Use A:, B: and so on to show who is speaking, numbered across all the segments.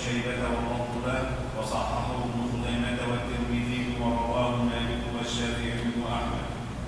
A: شيبة واللفظ له وصححه ابن خزيمة والترمذي ورواه مالك والشافعي وأحمد.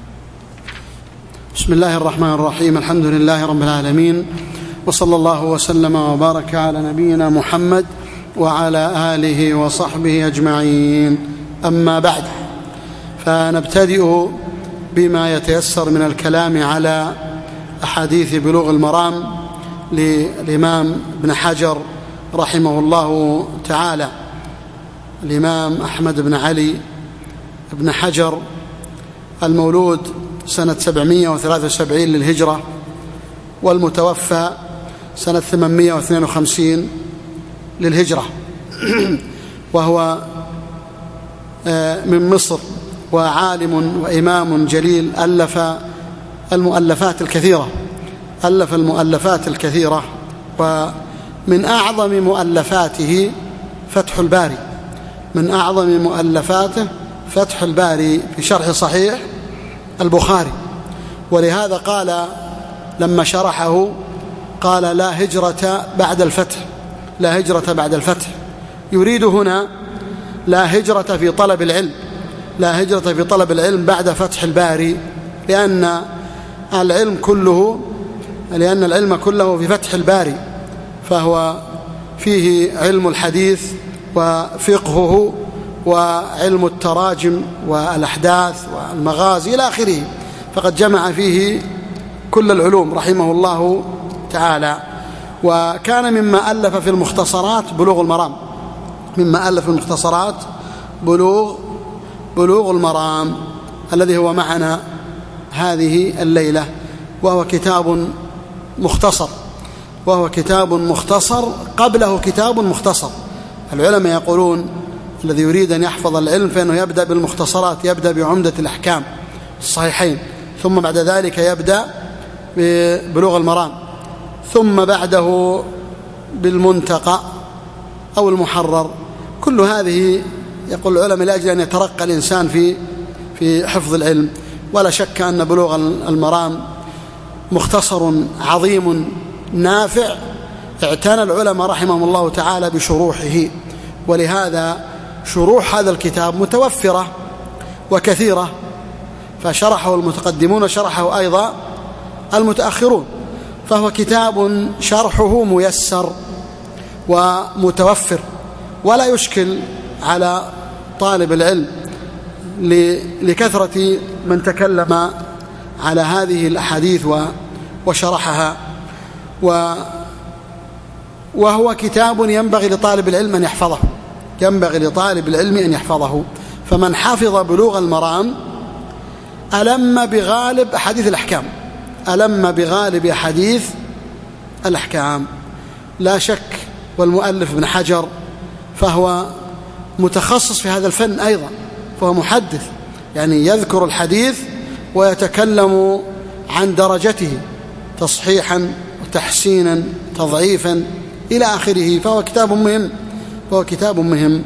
B: بسم الله الرحمن الرحيم. الحمد لله رب العالمين، وصلى الله وسلم وبارك على نبينا محمد وعلى آله وصحبه أجمعين. أما بعد، فنبتدئ بما يتيسر من الكلام على أحاديث بلوغ المرام للإمام ابن حجر رحمه الله تعالى. الإمام أحمد بن علي بن حجر المولود سنة 773 للهجرة، والمتوفى سنة 852 للهجرة، وهو من مصر، وعالم وإمام جليل، ألف المؤلفات الكثيرة، ومن أعظم مؤلفاته فتح الباري، من أعظم مؤلفاته فتح الباري في شرح صحيح البخاري. ولهذا قال لما شرحه قال لا هجرة بعد الفتح، لا هجرة بعد الفتح، يريد هنا لا هجرة في طلب العلم، لا هجرة في طلب العلم بعد فتح الباري، لأن العلم كله في فتح الباري، فهو فيه علم الحديث وفقهه وعلم التراجم والأحداث والمغازي إلى آخره، فقد جمع فيه كل العلوم رحمه الله تعالى. وكان مما ألف في المختصرات بلوغ المرام، مما ألف في المختصرات بلوغ المرام الذي هو معنا هذه الليلة، وهو كتاب مختصر قبله كتاب مختصر. العلماء يقولون الذي يريد أن يحفظ العلم فإنه يبدأ بالمختصرات، يبدأ بعمدة الأحكام الصحيحين، ثم بعد ذلك يبدأ ببلوغ المرام، ثم بعده بالمنتقى أو المحرر. كل هذه يقول العلماء لأجل أن يترقى الإنسان في حفظ العلم. ولا شك أن بلوغ المرام مختصر عظيم نافع، اعتنى العلماء رحمهم الله تعالى بشروحه، ولهذا شروح هذا الكتاب متوفرة وكثيرة، فشرحه المتقدمون وشرحه أيضا المتأخرون، فهو كتاب شرحه ميسر ومتوفر، ولا يشكل على طالب العلم لكثرة من تكلم على هذه الأحاديث وشرحها. وهو كتاب ينبغي لطالب العلم أن يحفظه، فمن حفظ بلوغ المرام ألم بغالب أحاديث الأحكام لا شك. والمؤلف ابن حجر فهو متخصص في هذا الفن أيضا، فهو محدث، يعني يذكر الحديث ويتكلم عن درجته تصحيحا وتحسينا تضعيفا إلى آخره، فهو كتاب مهم.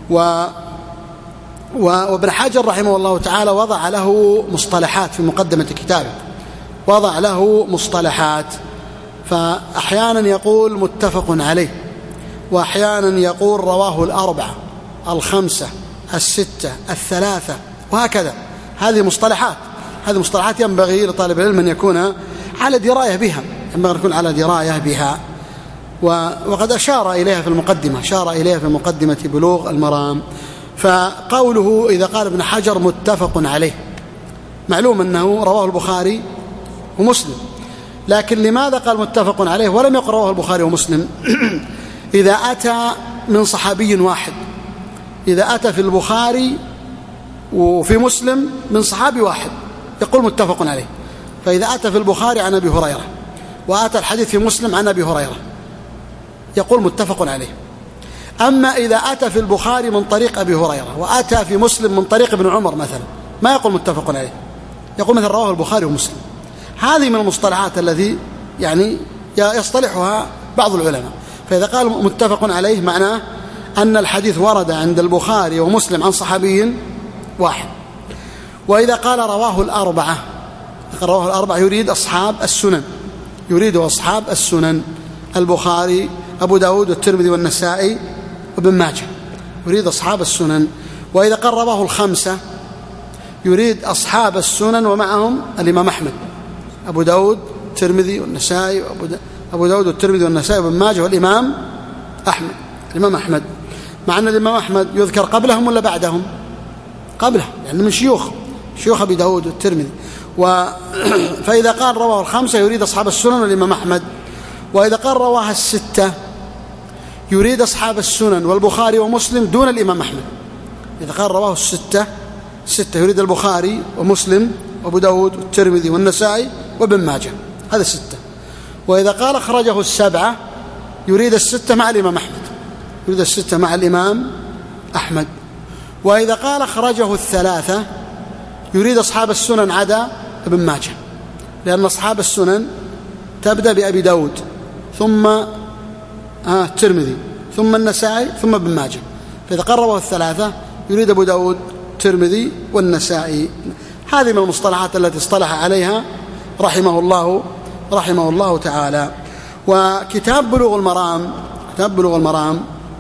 B: وابن حجر رحمه الله تعالى وضع له مصطلحات في مقدمة كتابه، وضع له مصطلحات، فأحيانا يقول متفق عليه، وأحيانا يقول رواه الأربعة الخمسة الستة الثلاثة، وهكذا. هذه مصطلحات ينبغي لطالب العلم أن يكون على دراية بها، وقد أشار إليها في مقدمة بلوغ المرام. فقوله إذا قال ابن حجر متفق عليه، معلوم أنه رواه البخاري ومسلم، لكن لماذا قال متفق عليه ولم يقل رواه البخاري ومسلم؟ إذا أتى من صحابي واحد، إذا أتى في البخاري وفي مسلم من صحابي واحد يقول متفق عليه، فإذا أتى في البخاري عن أبي هريرة وأتى الحديث في مسلم عن أبي هريرة يقول متفق عليه. أما إذا أتى في البخاري من طريق أبي هريرة وأتى في مسلم من طريق ابن عمر مثلا ما يقول متفق عليه، يقول مثلا رواه البخاري ومسلم. هذه من المصطلحات التي يعني يصطلحها بعض العلماء. فإذا قال متفق عليه معناه أن الحديث ورد عند البخاري ومسلم عن صحابي واحد. وإذا قال رواه الأربعة يريد أصحاب السنن، البخاري، أبو داود والترمذي والنسائي وابن ماجه، يريد أصحاب السنن. وإذا قال رواه الخمسة يريد أصحاب السنن ومعهم الإمام أحمد، أبو داود الترمذي والنسائي، أبو داود والترمذي والنسائي وابن ماجه والإمام أحمد. الإمام أحمد مع أن الإمام أحمد يذكر قبلهم ولا بعدهم؟ قبلهم، يعني من شيوخ أبي داود والترمذي. فإذا قال رواه الخمسة يريد أصحاب السنن والإمام أحمد. وإذا قال رواه الستة يريد أصحاب السنن والبخاري ومسلم دون الإمام أحمد. إذا قال رواه الستة يريد البخاري ومسلم وأبو داود والترمذي والنسائي وابن ماجه، هذا ستة. وإذا قال أخرجه السبعة يريد الستة مع الإمام أحمد، يريد الستة مع الإمام أحمد. وإذا قال أخرجه الثلاثة يريد أصحاب السنن عدا ابن ماجه، لأن أصحاب السنن تبدأ بأبي داود ثم الترمذي ثم النسائي ثم ابن ماجه. فإذا قربه الثلاثة يريد أبو داود الترمذي والنسائي. هذه من المصطلحات التي اصطلح عليها رحمه الله تعالى. وكتاب بلوغ المرام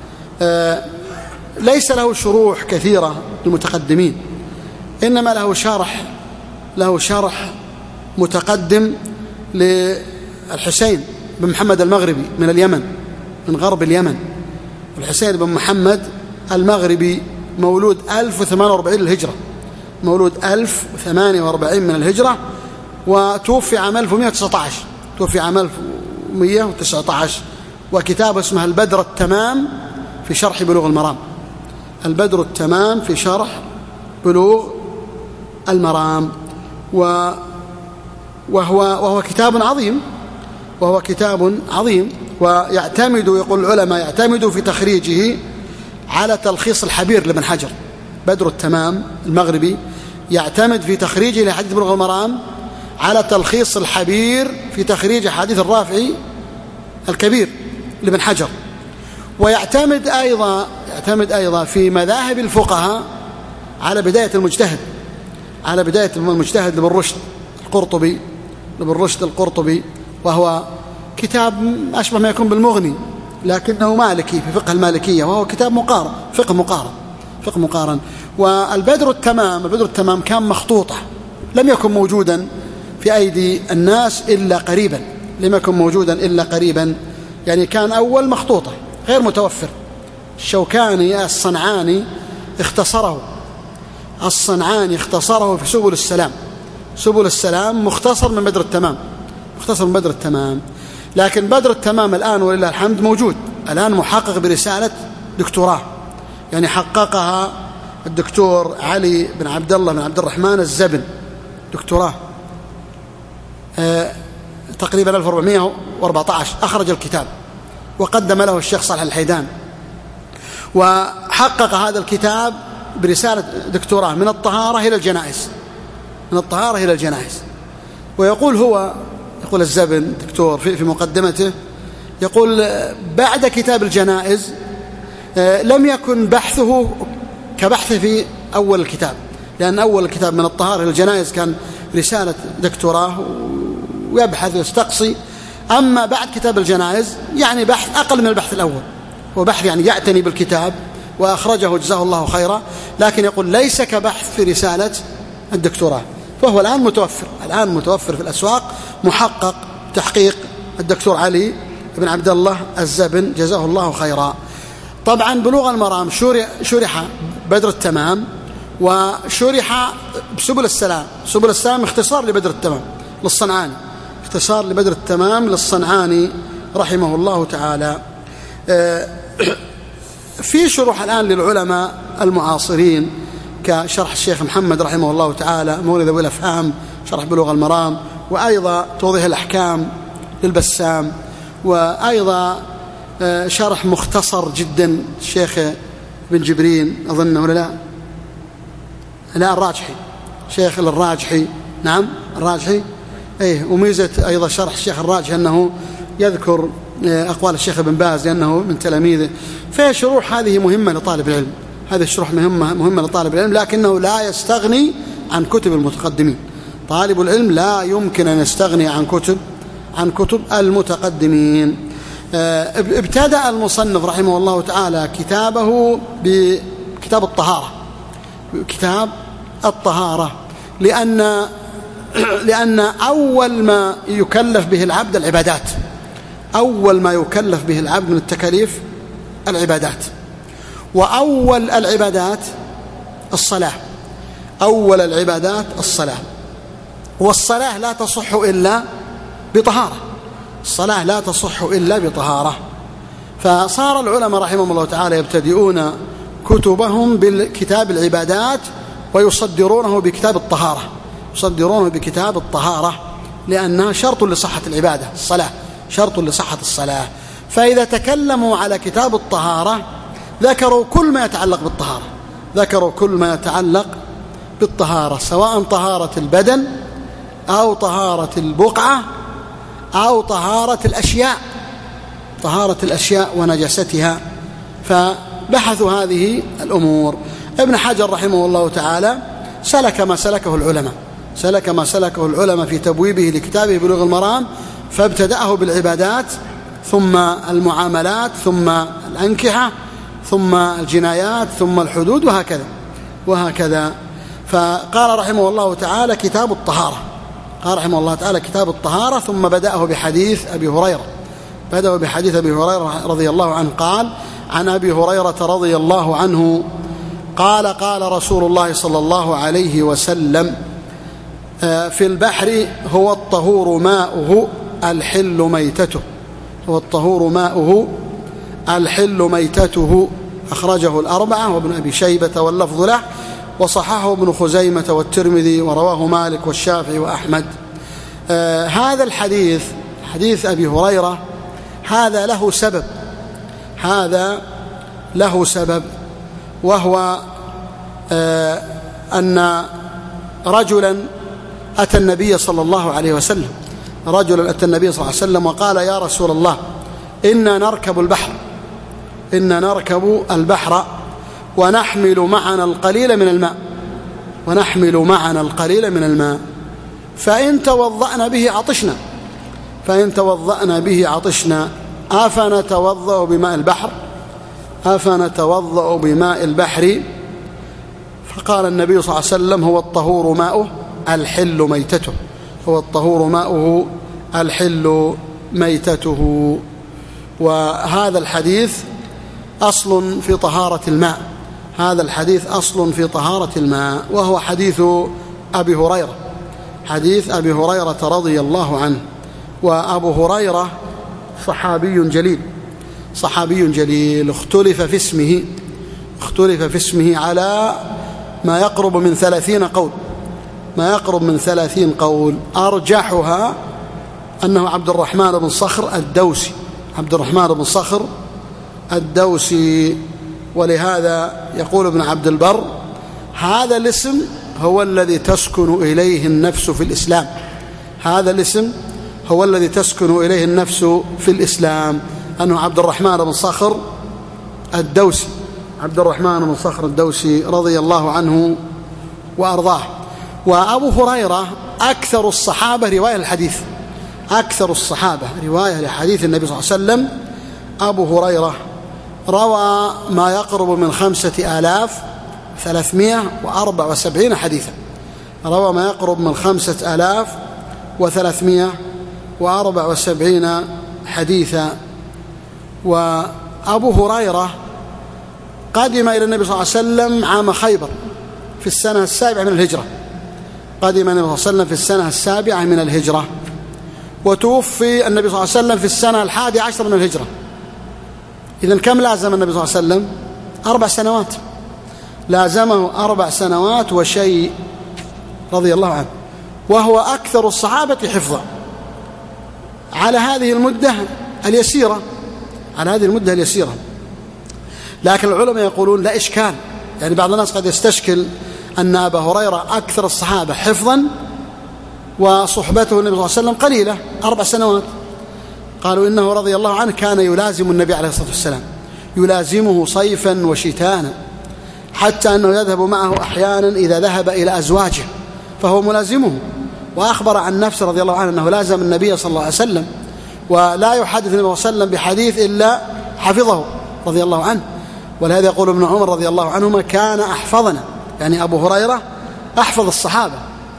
B: ليس له شروح كثيرة للمتقدمين، إنما له شرح متقدم للحسين بن محمد المغربي من اليمن، من غرب اليمن. الحسين بن محمد المغربي مولود 1048 للهجرة، مولود 1048 من الهجرة، وتوفي عام 1119. وكتاب اسمها البدر التمام في شرح بلوغ المرام، البدر التمام في شرح بلوغ المرام. وهو كتاب عظيم، ويعتمد، يقول العلماء، يعتمد في تخريجه على تلخيص الحبير لابن حجر. بدر التمام المغربي يعتمد في تخريجه لحديث بلوغ المرام على تلخيص الحبير في تخريج حديث الرافعي الكبير لابن حجر. ويعتمد أيضا في مذاهب الفقهاء على بداية المجتهد لابن رشد القرطبي، وهو كتاب أشبه ما يكون بالمغني لكنه مالكي في فقه المالكية، وهو كتاب مقارن، فقه مقارن. والبدر التمام كان مخطوطة، لم يكن موجودا في أيدي الناس إلا قريبا، يعني كان أول مخطوطة غير متوفر. الشوكاني الصنعاني اختصره في سبل السلام مختصر من بدر التمام. لكن بدر التمام الآن ولله الحمد موجود، الآن محقق برسالة دكتوراه، يعني حققها الدكتور علي بن عبد الله بن عبد الرحمن الزبن، دكتوراه تقريبا 1414. أخرج الكتاب وقدم له الشيخ صالح الحيدان، وحقق هذا الكتاب برسالة دكتوراه من الطهارة إلى الجنائز. ويقول الزبن دكتور في مقدمته، يقول بعد كتاب الجنائز لم يكن بحثه كبحث في أول الكتاب، لأن أول الكتاب من الطهارة إلى الجنائز كان رسالة دكتوراه ويبحث ويستقصي. أما بعد كتاب الجنائز يعني بحث أقل من البحث الأول، هو بحث يعني يعتني بالكتاب وأخرجه جزاه الله خيرا، لكن يقول ليس كبحث في رسالة الدكتوراه. فهو الآن متوفر في الأسواق، محقق تحقيق الدكتور علي بن عبد الله الزبن جزاه الله خيرا. طبعا بلوغ المرام شرح بدر التمام، وشرح سبل السلام اختصار لبدر التمام للصنعاني رحمه الله تعالى. في شروح الآن للعلماء المعاصرين كشرح الشيخ محمد رحمه الله تعالى مورد أبو الأفهام شرح بلوغ المرام، وأيضا توضيح الأحكام للبسام، وأيضا شرح مختصر جدا الشيخ بن جبرين أظنه لا الراجحي، شيخ الراجحي، نعم الراجحي. وميزة أيضا شرح الشيخ الراجحي أنه يذكر أقوال الشيخ ابن باز لأنه من تلاميذه. فشروح هذه مهمة لطالب العلم، هذه الشروح مهمة لطالب العلم، لكنه لا يستغني عن كتب المتقدمين. طالب العلم لا يمكن أن يستغني عن كتب المتقدمين. ابتدأ المصنف رحمه الله تعالى كتابه بكتاب الطهارة، كتاب الطهارة، لأن أول ما يكلف به العبد العبادات، أول ما يكلف به العبد من التكاليف العبادات، وأول العبادات الصلاة، أول العبادات الصلاة، والصلاة لا تصح إلا بطهارة، الصلاة لا تصح إلا بطهارة. فصار العلماء رحمهم الله تعالى يبتدئون كتبهم بالكتاب العبادات ويصدرونه بكتاب الطهارة، يصدرونه بكتاب الطهارة لأنها شرط لصحة العبادة، الصلاة شرط لصحة الصلاة. فإذا تكلموا على كتاب الطهارة ذكروا كل ما يتعلق بالطهارة، ذكروا كل ما يتعلق بالطهارة، سواء طهارة البدن أو طهارة البقعة أو طهارة الأشياء، طهارة الأشياء ونجستها، فبحثوا هذه الأمور. ابن حجر رحمه الله تعالى سلك ما سلكه العلماء، سلك ما سلكه العلماء في تبويبه لكتابه بلوغ المرام، فابتدأه بالعبادات ثم المعاملات ثم الأنكحة ثم الجنايات ثم الحدود وهكذا. فقال رحمه الله تعالى كتاب الطهارة، قال رحمه الله تعالى كتاب الطهارة، ثم بدأه بحديث أبي هريرة، بدأه بحديث أبي هريرة رضي الله عنه قال: عن أبي هريرة رضي الله عنه قال: قال رسول الله صلى الله عليه وسلم: في البحر هو الطهور ماؤه الحل ميتته، هو الطهور ماؤه الحل ميتته، أخرجه الأربعة وابن أبي شيبة واللفظ له، وصححه ابن خزيمة والترمذي، ورواه مالك والشافعي وأحمد. هذا الحديث، حديث أبي هريرة، هذا له سبب، هذا له سبب، وهو أن رجلا أتى النبي صلى الله عليه وسلم، رجلا أتى النبي صلى الله عليه وسلم وقال: يا رسول الله، إنا نركب البحر، إنا نركب البحر ونحمل معنا القليل من الماء، ونحمل معنا القليل من الماء، فإن توضأنا به عطشنا، فإن توضأنا به عطشنا، أفنتوضأ بماء البحر، أفنتوضأ بماء البحر؟ فقال النبي صلى الله عليه وسلم: هو الطهور ماؤه الحل ميتته، هو الطهور ماؤه الحل ميتته. وهذا الحديث أصل في طهارة الماء، هذا الحديث أصل في طهارة الماء، وهو حديث أبي هريرة، حديث أبي هريرة رضي الله عنه. وأبو هريرة صحابي جليل، صحابي جليل، اختلف في اسمه على ما يقرب من 30 قول، ما يقرب من 30 قول، أرجحها أنه عبد الرحمن بن صخر الدوسي، عبد الرحمن بن صخر الدوسي. ولهذا يقول ابن عبد البر: هذا الاسم هو الذي تسكن إليه النفس في الإسلام، هذا الاسم هو الذي تسكن إليه النفس في الإسلام، أنه عبد الرحمن بن صخر الدوسي، عبد الرحمن بن صخر الدوسي رضي الله عنه وأرضاه. وأبو هريرة أكثر الصحابة رواية الحديث، أكثر الصحابة رواية لحديث النبي صلى الله عليه وسلم. أبو هريرة روى ما يقرب من 5374 حديثا، روى ما يقرب من 5374 حديثا. وأبو هريرة قدم إلى النبي صلى الله عليه وسلم عام خيبر في السنة 7 من الهجرة، قدم النبي صلى الله عليه وسلم في السنة 7 من الهجرة، وتوفي النبي صلى الله عليه وسلم في السنة 11 من الهجرة. إذن كم لازم النبي صلى الله عليه وسلم؟ 4 سنوات، لازمه 4 سنوات وشيء رضي الله عنه، وهو أكثر الصحابة حفظا على هذه المدة اليسيرة، على هذه المدة اليسيرة. لكن العلماء يقولون لا إشكال، يعني بعض الناس قد يستشكل أن أبا هريرة أكثر الصحابة حفظا وصحبته النبي صلى الله عليه وسلم قليلة 4 سنوات. قالوا إنه رضي الله عنه كان يلازم النبي عليه الصلاة والسلام، يلازمه صيفا وشتانا، حتى أنه يذهب معه أحيانا إذا ذهب إلى أزواجه فهو ملازمه. وأخبر عن نفسه رضي الله عنه أنه لازم النبي صلى الله عليه وسلم ولا يحدث النبي صلى الله عليه وسلم بحديث إلا حفظه رضي الله عنه. ولهذا يقول ابن عمر رضي الله عنهما كان أحفظنا، يعني أبو هريرة أحفظ الصحابة.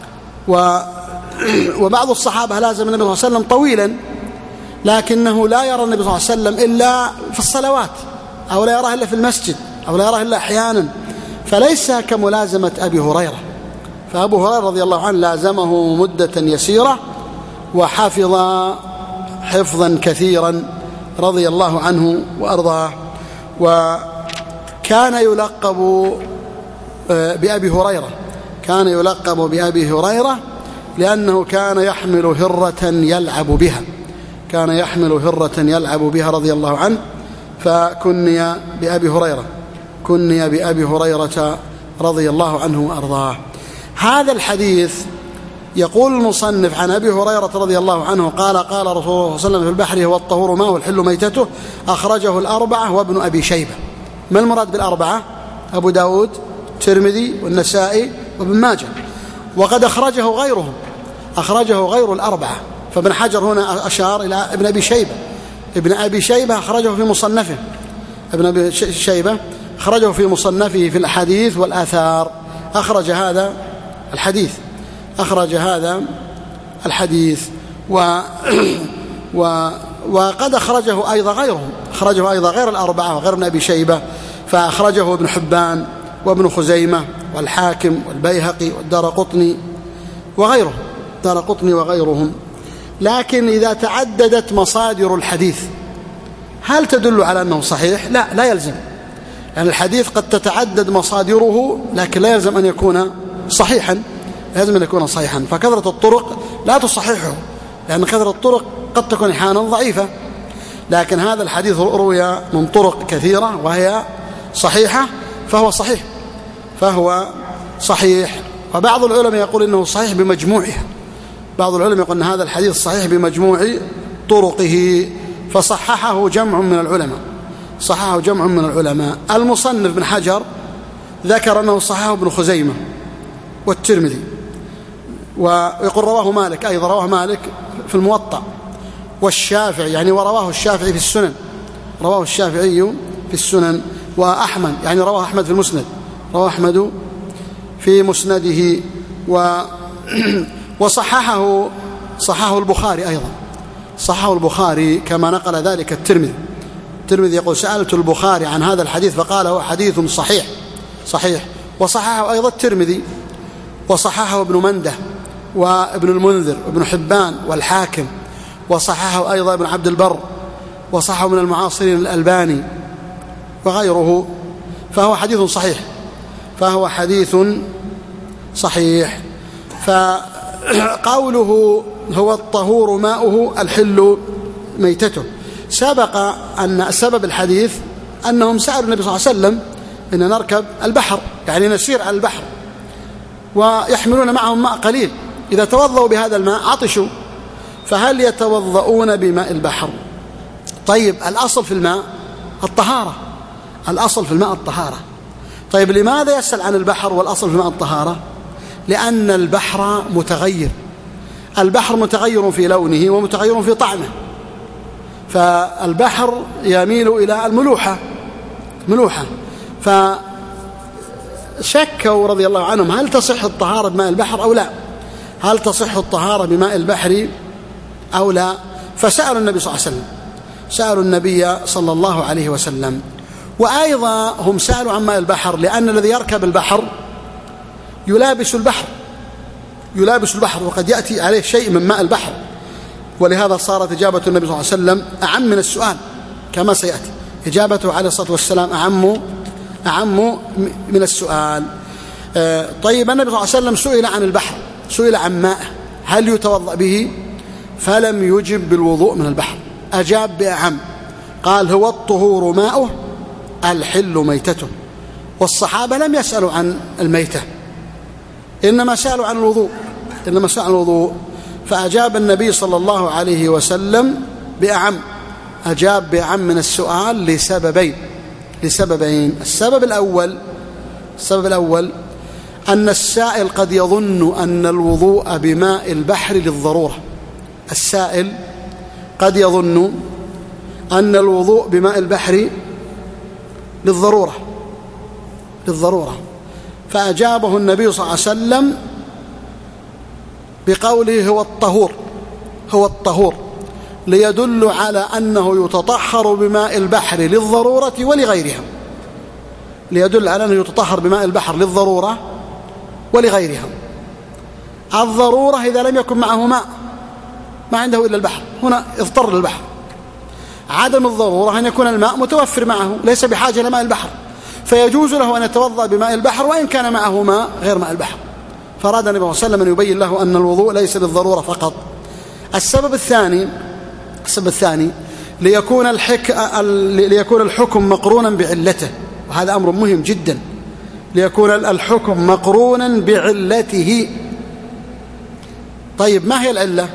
B: وبعض الصحابة لازم النبي صلى الله عليه وسلم طويلا، لكنه لا يرى النبي صلى الله عليه وسلم إلا في الصلوات، أو لا يراه إلا في المسجد، أو لا يراه إلا أحيانا، فليس كملازمة أبي هريرة. فأبو هريرة رضي الله عنه لازمه مدة يسيرة وحفظ حفظا كثيرا رضي الله عنه وأرضاه. وكان يلقب بأبي هريرة، كان يلقب بأبي هريرة لأنه كان يحمل هرة يلعب بها، كان يحمل هرة يلعب بها رضي الله عنه، فكني بأبي هريرة، كني بأبي هريرة رضي الله عنه وأرضاه. هذا الحديث يقول المصنف عن أبي هريرة رضي الله عنه قال قال رسول الله صلى الله عليه وسلم في البحر هو الطهور ماءه الحل ميتته، أخرجه الأربعة وابن أبي شيبة. ما المراد بالأربعة؟ أبو داود، الترمذي، والنسائي، وابن ماجه. وقد أخرجه غيرهم، أخرجه غير الأربعة. فابن حجر هنا أشار إلى ابن أبي شيبة، ابن أبي شيبة أخرجه في مصنفه، ابن أبي شيبة أخرجه في مصنفه في الأحاديث والآثار، أخرج هذا الحديث، أخرج هذا الحديث. وقد أخرجه أيضا غيرهم، أخرجه أيضا غير الأربعة وغير ابن أبي شيبة، فأخرجه ابن حبان وابن خزيمة والحاكم والبيهقي والدارقطني وغيرهم، دارقطني وغيرهم. لكن إذا تعددت مصادر الحديث هل تدل على أنه صحيح؟ لا، لا يلزم. يعني الحديث قد تتعدد مصادره، لكن لا يلزم أن يكون صحيحا، لازم أن يكون صحيحا. فكثرة الطرق لا تصححه، لأن كثرة الطرق قد تكون أحيانا ضعيفة، لكن هذا الحديث روي من طرق كثيرة وهي صحيحة، فهو صحيح، فهو صحيح. وبعض العلماء يقول إنه صحيح بمجموعها، بعض العلماء يقول أن هذا الحديث صحيح بمجموع طرقه، فصححه جمع من العلماء، صححه جمع من العلماء. المصنف بن حجر ذكر أنه صححه ابن خزيمة والترمذي، ويقول رواه مالك، أيضا رواه مالك في الموطأ، والشافعي، يعني ورواه الشافعي في السنن، رواه الشافعي في السنن، وأحمد، يعني رواه أحمد في المسند، رواه أحمد في مسنده، وصححه البخاري أيضا، صححه البخاري كما نقل ذلك الترمذي. الترمذي يقول سألت البخاري عن هذا الحديث فقال هو حديث صحيح، صحيح. وصححه أيضا الترمذي، وصححه ابن منده وابن المنذر وابن حبان والحاكم، وصححه أيضا ابن عبد البر، وصححه من المعاصرين الألباني وغيره، فهو حديث صحيح، فهو حديث صحيح. فقوله هو الطهور ماؤه الحل ميتته، سبق أن سبب الحديث أنهم سألوا النبي صلى الله عليه وسلم إن نركب البحر، يعني نسير على البحر، ويحملون معهم ماء قليل، إذا توضأوا بهذا الماء عطشوا، فهل يتوضؤون بماء البحر؟ طيب الأصل في الماء الطهارة، الأصل في الماء الطهارة. طيب لماذا يسأل عن البحر والأصل في الماء الطهارة؟ لأن البحر متغير، البحر متغير في لونه ومتغير في طعمه، فالبحر يميل إلى الملوحة، ملوحة. فشكوا رضي الله عنهم هل تصح الطهارة بماء البحر أو لا، هل تصح الطهارة بماء البحر أو لا؟ فسألوا النبي صلى الله عليه وسلم، سألوا النبي صلى الله عليه وسلم. وأيضا هم سألوا عن ماء البحر لأن الذي يركب البحر يلابس البحر، يلابس البحر، وقد يأتي عليه شيء من ماء البحر، ولهذا صارت إجابة النبي صلى الله عليه وسلم أعم من السؤال، كما سيأتي إجابته عليه الصلاة والسلام أعم من السؤال. طيب النبي صلى الله عليه وسلم سئل عن البحر، سئل عن ماء هل يتوضأ به، فلم يجب بالوضوء من البحر، أجاب بأعم، قال هو الطهور ماؤه الحل ميتته. والصحابة لم يسألوا عن الميتة، إنما سألوا عن الوضوء، إنما سألوا عن الوضوء، فأجاب النبي صلى الله عليه وسلم بأعم، أجاب بأعم من السؤال لسببين. السبب الأول أن السائل قد يظن أن الوضوء بماء البحر للضرورة، السائل قد يظن أن الوضوء بماء البحر للضرورة، فأجابه النبي صلى الله عليه وسلم بقوله هو الطهور ليدل على أنه يتطهر بماء البحر للضرورة ولغيرها، ليدل على أنه يتطهر بماء البحر للضرورة ولغيرها. الضرورة إذا لم يكن معه ماء، ما عنده إلا البحر، هنا اضطر للبحر. عدم الضرورة أن يكون الماء متوفر معه، ليس بحاجة لماء البحر، فيجوز له أن يتوضأ بماء البحر وإن كان معه ماء غير ماء البحر. فأراد النبي صلى الله عليه وسلم أن يبين له أن الوضوء ليس للضرورة فقط. السبب الثاني ليكون الحكم مقرونا بعلته، وهذا أمر مهم جدا، ليكون الحكم مقرونا بعلته. طيب ما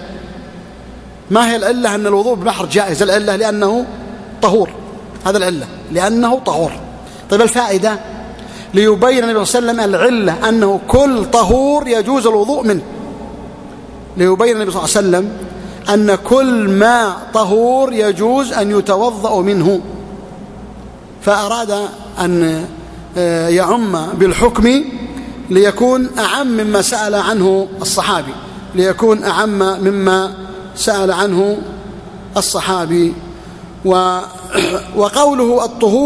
B: هي العلة أن الوضوء بالبحر جائز؟ العلة لأنه طهور، هذا العلة لأنه طهور. طيب الفائدة ليبين النبي صلى الله عليه وسلم العلة أنه كل طهور يجوز الوضوء منه، ليبين النبي صلى الله عليه وسلم أن كل ماء طهور يجوز أن يتوضأ منه، فأراد أن يعم بالحكم ليكون أعم مما سأل عنه الصحابي، ليكون أعم مما سأل عنه الصحابي. وقوله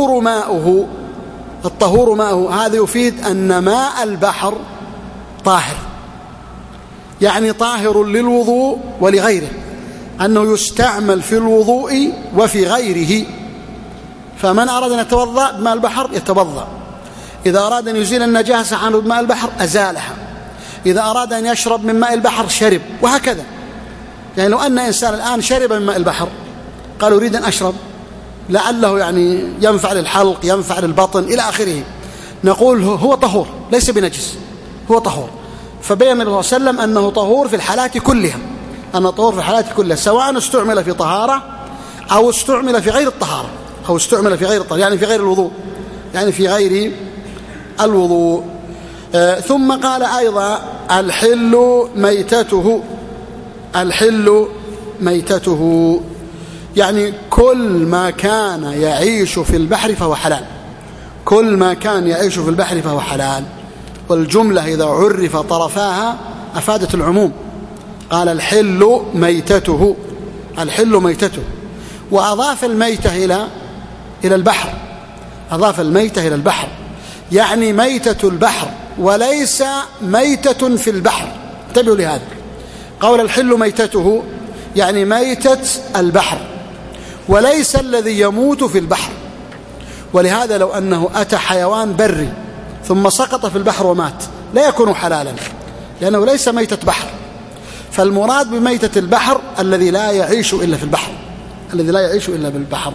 B: الطهور ماؤه هذا يفيد أن ماء البحر طاهر، يعني طاهر للوضوء ولغيره، أنه يستعمل في الوضوء وفي غيره. فمن أراد أن يتوضأ بماء البحر يتوضأ، إذا أراد أن يزيل النجاسة عنه بماء البحر أزالها، إذا أراد أن يشرب من ماء البحر شرب، وهكذا. يعني لو أن إنسان الآن شرب من ماء البحر قال أريد أن أشرب، لعله يعني ينفع للحلق، ينفع للبطن إلى آخره، نقول هو طهور ليس بنجس، هو طهور. فبين النبي صلى الله عليه وسلم أنه طهور في الحالات كلها، أنه طهور في الحالات كلها، سواء استعمل في طهارة أو استعمل في غير الطهارة، أو استعمل في غير الطهارة، يعني في غير الوضوء، يعني في غير الوضوء. ثم قال أيضا الحل ميتته، يعني كل ما كان يعيش في البحر فهو حلال، كل ما كان يعيش في البحر فهو حلال. والجملة إذا عرف طرفاها أفادت العموم. قال الحل ميتته، وأضاف الميتة إلى البحر، أضاف الميتة إلى البحر، يعني ميتة البحر وليس ميتة في البحر. انتبهوا لهذا، قول الحل ميتته يعني ميتة البحر وليس الذي يموت في البحر. ولهذا لو أنه أتى حيوان بري ثم سقط في البحر ومات لا يكون حلالا، لأنه ليس ميتة بحر. فالمراد بميتة البحر الذي لا يعيش إلا في البحر، الذي لا يعيش إلا بالبحر.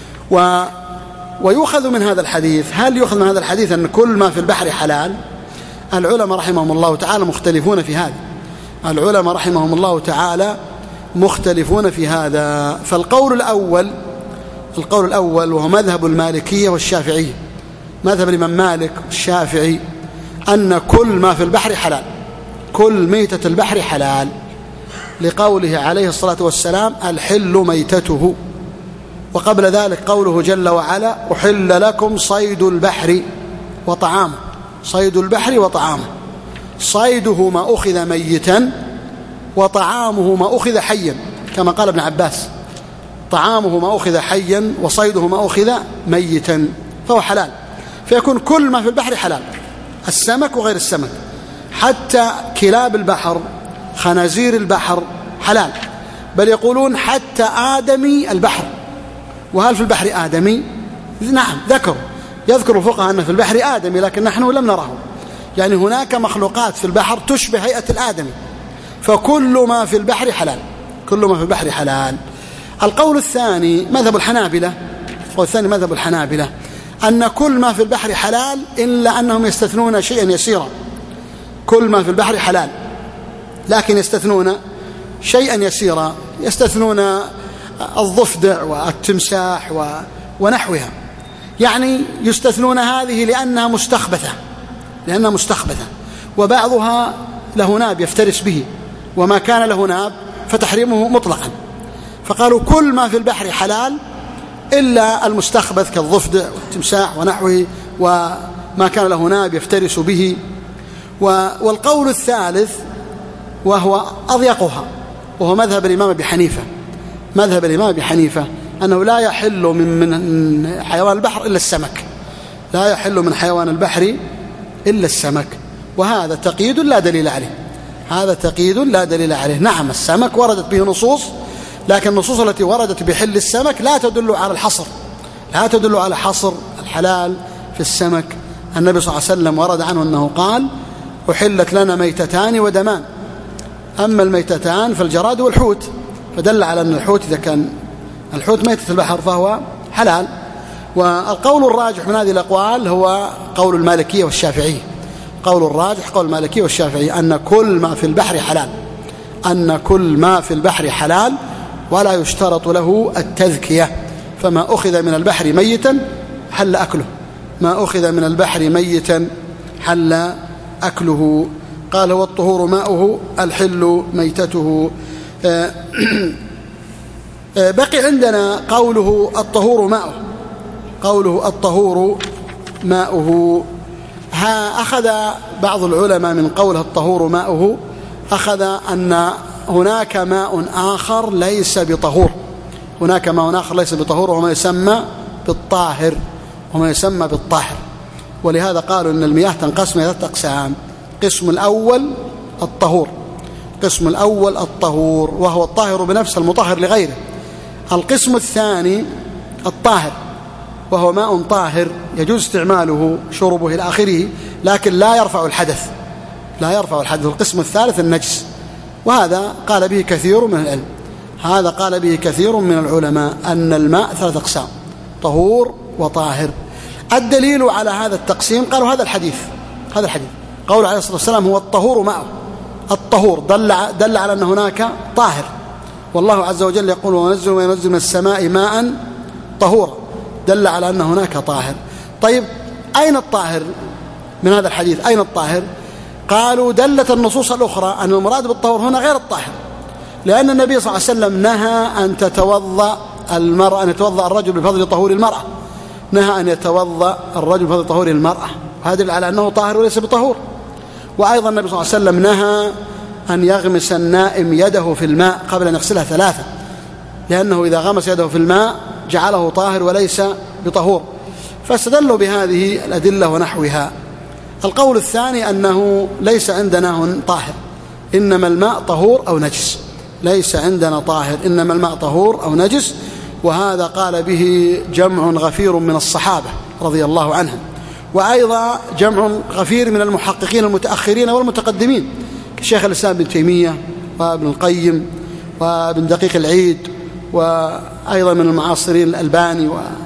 B: ويؤخذ من هذا الحديث، هل يؤخذ من هذا الحديث أن كل ما في البحر حلال؟ العلماء رحمهم الله تعالى مختلفون في هذا، العلماء رحمهم الله تعالى مختلفون في هذا. فالقول الأول وهو مذهب المالكية والشافعية، مذهب الإمام مالك والشافعي، أن كل ما في البحر حلال، كل ميتة البحر حلال، لقوله عليه الصلاة والسلام الحل ميتته. وقبل ذلك قوله جل وعلا أحل لكم صيد البحر وطعامه، صيد البحر وطعامه، صيده ما أخذ ميتا وطعامه ما أخذ حيا، كما قال ابن عباس طعامه ما أخذ حيا وصيده ما أخذ ميتا، فهو حلال. فيكون كل ما في البحر حلال، السمك وغير السمك، حتى كلاب البحر خنازير البحر حلال، بل يقولون حتى آدمي البحر. وهل في البحر آدمي؟ نعم، يذكر الفقهاء أن في البحر آدمي، لكن نحن لم نره، يعني هناك مخلوقات في البحر تشبه هيئة الآدمي. فكل ما في البحر حلال، كل ما في البحر حلال. القول الثاني مذهب الحنابلة، أن كل ما في البحر حلال إلا أنهم يستثنون شيئا يسيرا. كل ما في البحر حلال لكن يستثنون شيئا يسيرا، يستثنون الضفدع والتمساح ونحوها، يعني يستثنون هذه لأنها مستخبثة، وبعضها له ناب يفترس به، وما كان له ناب فتحريمه مطلقا. فقالوا كل ما في البحر حلال إلا المستخبث كالضفدع والتمساح ونحوه وما كان له ناب يفترس به. والقول الثالث وهو أضيقها وهو مذهب الإمام أبي حنيفة، مذهب الإمام أبي حنيفة أنه لا يحل من حيوان البحر إلا السمك، لا يحل من حيوان البحر إلا السمك، وهذا تقييد لا دليل عليه، هذا تقييد لا دليل عليه. نعم السمك وردت به نصوص، لكن النصوص التي وردت بحل السمك لا تدل على الحصر، لا تدل على حصر الحلال في السمك. النبي صلى الله عليه وسلم ورد عنه أنه قال أحلت لنا ميتتان ودمان، أما الميتتان فالجراد والحوت، فدل على أن الحوت إذا كان الحوت ميتة البحر فهو حلال. والقول الراجح من هذه الأقوال هو قول المالكية والشافعية، قول الراجح قول المالكية والشافعية أن كل ما في البحر حلال، أن كل ما في البحر حلال ولا يشترط له التذكية. فما أخذ من البحر ميتا حل أكله، ما أخذ من البحر ميتا حل أكله. قال والطهور ماؤه الحل ميتته. بقي عندنا قوله الطهور ماؤه، قوله الطهور ماؤه. أخذ بعض العلماء من قوله الطهور ماؤه أخذ أن هناك ماء آخر ليس بطهور، هناك ماء آخر ليس بطهور وما يسمى بالطاهر، وما يسمى بالطاهر. ولهذا قالوا أن المياه تنقسم إلى 3 أقسام: قسم الأول الطهور، قسم الأول الطهور وهو الطاهر بنفسه المطهر لغيره. القسم الثاني الطاهر وهو ماء طاهر يجوز استعماله شربه إلى آخره لكن لا يرفع الحدث، لا يرفع الحدث. القسم الثالث النجس، وهذا قال به كثير من العلم، هذا قال به كثير من العلماء أن الماء 3 أقسام: طهور وطاهر. الدليل على هذا التقسيم قالوا هذا الحديث، هذا الحديث قول عليه الصلاة والسلام هو الطهور ماءه، الطهور دل على أن هناك طاهر، والله عز وجل يقول وننزل من السماء ماء طهورا، دل على أن هناك طاهر. طيب أين الطاهر من هذا الحديث؟ أين الطاهر؟ قالوا دلت النصوص الأخرى أن المراد بالطهور هنا غير الطاهر، لأن النبي صلى الله عليه وسلم نهى أن تتوضأ المرأة، أن يتوضأ الرجل بفضل طهور المرأة، نهى أن يتوضأ الرجل بفضل طهور المرأة، هذا على أنه طاهر وليس بطهور. وأيضا النبي صلى الله عليه وسلم نهى أن يغمس النائم يده في الماء قبل أن يغسلها 3، لأنه إذا غمس يده في الماء جعله طاهر وليس بطهور، فاستدلوا بهذه الأدلة ونحوها. القول الثاني أنه ليس عندنا طاهر، إنما الماء طهور أو نجس، ليس عندنا طاهر إنما الماء طهور أو نجس، وهذا قال به جمع غفير من الصحابة رضي الله عنهم، وأيضا جمع غفير من المحققين المتأخرين والمتقدمين كشيخ الإسلام ابن تيمية وابن القيم وابن دقيق العيد، وأيضا من المعاصرين الألباني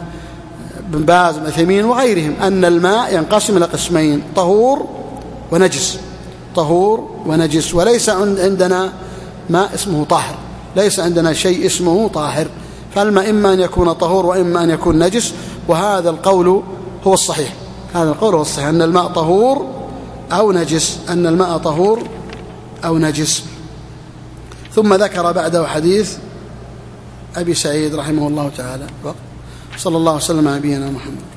B: وابن باز وابن عثيمين وغيرهم، أن الماء ينقسم إلى قسمين: طهور ونجس، طهور ونجس، وليس عندنا ماء اسمه طاهر، ليس عندنا شيء اسمه طاهر، فالماء إما أن يكون طهور وإما أن يكون نجس، وهذا القول هو الصحيح، هذا القول هو الصحيح أن الماء طهور أو نجس، أن الماء طهور أو نجس. ثم ذكر بعده حديث أبي سعيد رحمه الله تعالى. صلى الله وسلم على نبينا محمد.